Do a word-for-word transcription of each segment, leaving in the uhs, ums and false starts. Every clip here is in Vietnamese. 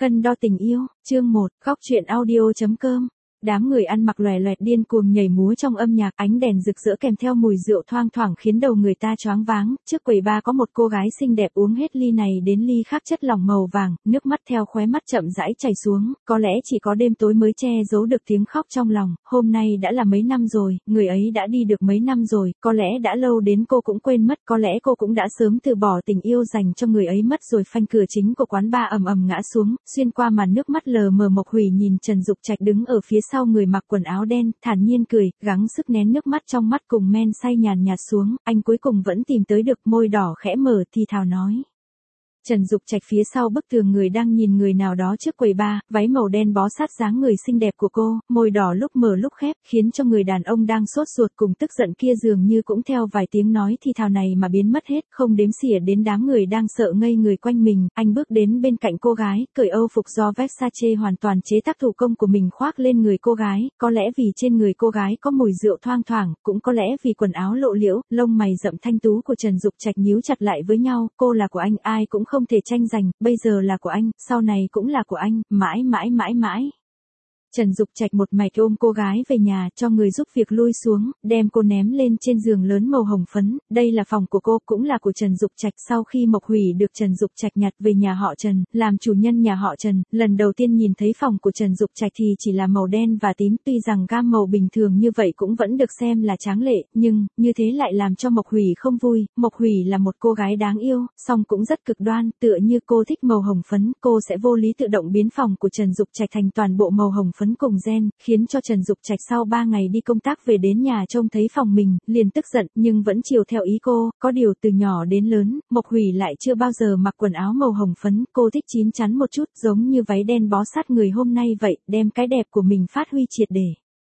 Cân đo tình yêu, chương một, góc truyện audio.com. Đám người ăn mặc lòe loẹt điên cuồng nhảy múa trong âm nhạc, ánh đèn rực rỡ kèm theo mùi rượu thoang thoảng khiến đầu người ta choáng váng. Trước quầy bar có một cô gái xinh đẹp uống hết ly này đến ly khác chất lỏng màu vàng, nước mắt theo khóe mắt chậm rãi chảy xuống. Có lẽ chỉ có đêm tối mới che giấu được tiếng khóc trong lòng. Hôm nay đã là mấy năm rồi, người ấy đã đi được mấy năm rồi, có lẽ đã lâu đến cô cũng quên mất, có lẽ cô cũng đã sớm từ bỏ tình yêu dành cho người ấy mất rồi. Phanh cửa chính của quán bar ầm ầm ngã xuống, xuyên qua màn nước mắt lờ mờ Mộc Hủy nhìn Trần Dục Trạch đứng ở phía sau người mặc quần áo đen, thản nhiên cười, gắng sức nén nước mắt trong mắt cùng men say nhàn nhạt xuống, anh cuối cùng vẫn tìm tới được, môi đỏ khẽ mở thì thào nói. Trần Dục Trạch phía sau bức tường người đang nhìn người nào đó trước quầy bar, váy màu đen bó sát dáng người xinh đẹp của cô, môi đỏ lúc mở lúc khép, khiến cho người đàn ông đang sốt ruột cùng tức giận kia dường như cũng theo vài tiếng nói thì thào này mà biến mất hết, không đếm xỉa đến đám người đang sợ ngây người quanh mình. Anh bước đến bên cạnh cô gái, cởi âu phục do Versace hoàn toàn chế tác thủ công của mình khoác lên người cô gái, có lẽ vì trên người cô gái có mùi rượu thoang thoảng, cũng có lẽ vì quần áo lộ liễu, lông mày rậm thanh tú của Trần Dục Trạch nhíu chặt lại với nhau. Cô là của anh, ai cũng không thể tranh giành, bây giờ là của anh, sau này cũng là của anh, mãi mãi mãi mãi. Trần Dục Trạch một mạch ôm cô gái về nhà, cho người giúp việc lui xuống, đem cô ném lên trên giường lớn màu hồng phấn. Đây là phòng của cô, cũng là của Trần Dục Trạch. Sau khi Mộc Hủy được Trần Dục Trạch nhặt về nhà họ Trần, làm chủ nhân nhà họ Trần, lần đầu tiên nhìn thấy phòng của Trần Dục Trạch thì chỉ là màu đen và tím, tuy rằng gam màu bình thường như vậy cũng vẫn được xem là tráng lệ, nhưng, như thế lại làm cho Mộc Hủy không vui. Mộc Hủy là một cô gái đáng yêu, song cũng rất cực đoan, tựa như cô thích màu hồng phấn, cô sẽ vô lý tự động biến phòng của Trần Dục Trạch thành toàn bộ màu hồng phấn cùng gen, khiến cho Trần Dục Trạch sau ba ngày đi công tác về đến nhà trông thấy phòng mình, liền tức giận, nhưng vẫn chiều theo ý cô. Có điều từ nhỏ đến lớn, Mộc Hủy lại chưa bao giờ mặc quần áo màu hồng phấn, cô thích chín chắn một chút, giống như váy đen bó sát người hôm nay vậy, đem cái đẹp của mình phát huy triệt để.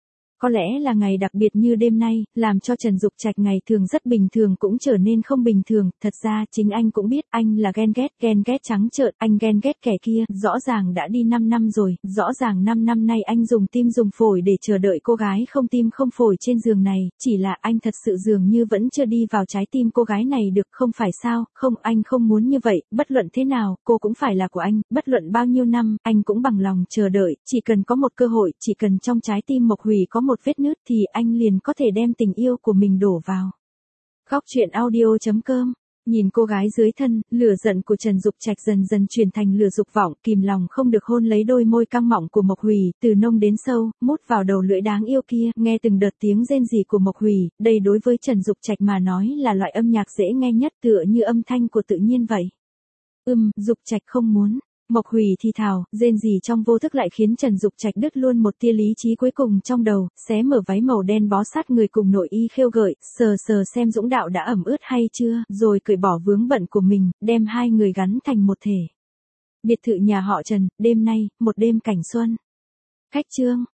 Có lẽ là ngày đặc biệt như đêm nay, làm cho Trần Dục Trạch ngày thường rất bình thường cũng trở nên không bình thường. Thật ra chính anh cũng biết anh là ghen ghét, ghen ghét trắng trợn, anh ghen ghét kẻ kia, rõ ràng đã đi năm năm rồi, rõ ràng năm năm nay anh dùng tim dùng phổi để chờ đợi cô gái không tim không phổi trên giường này, chỉ là anh thật sự dường như vẫn chưa đi vào trái tim cô gái này được, không phải sao? Không, anh không muốn như vậy, bất luận thế nào, cô cũng phải là của anh, bất luận bao nhiêu năm, anh cũng bằng lòng chờ đợi, chỉ cần có một cơ hội, chỉ cần trong trái tim Mộc Hủy có một vết nứt thì anh liền có thể đem tình yêu của mình đổ vào. Góc truyện audio.com. Nhìn cô gái dưới thân, lửa giận của Trần Dục Trạch dần dần chuyển thành lửa dục vọng, kìm lòng không được hôn lấy đôi môi căng mọng của Mộc Hủy, từ nông đến sâu, mút vào đầu lưỡi đáng yêu kia, nghe từng đợt tiếng rên rỉ của Mộc Hủy, đây đối với Trần Dục Trạch mà nói là loại âm nhạc dễ nghe nhất, tựa như âm thanh của tự nhiên vậy. Ừm, Dục Trạch không muốn. Mộc Hủy thì thào, rên rỉ trong vô thức lại khiến Trần Dục Trạch đứt luôn một tia lý trí cuối cùng trong đầu, xé mở váy màu đen bó sát người cùng nội y khêu gợi, sờ sờ xem Dũng Đạo đã ẩm ướt hay chưa, rồi cởi bỏ vướng bận của mình, đem hai người gắn thành một thể. Biệt thự nhà họ Trần, đêm nay, một đêm cảnh xuân. Khách trương.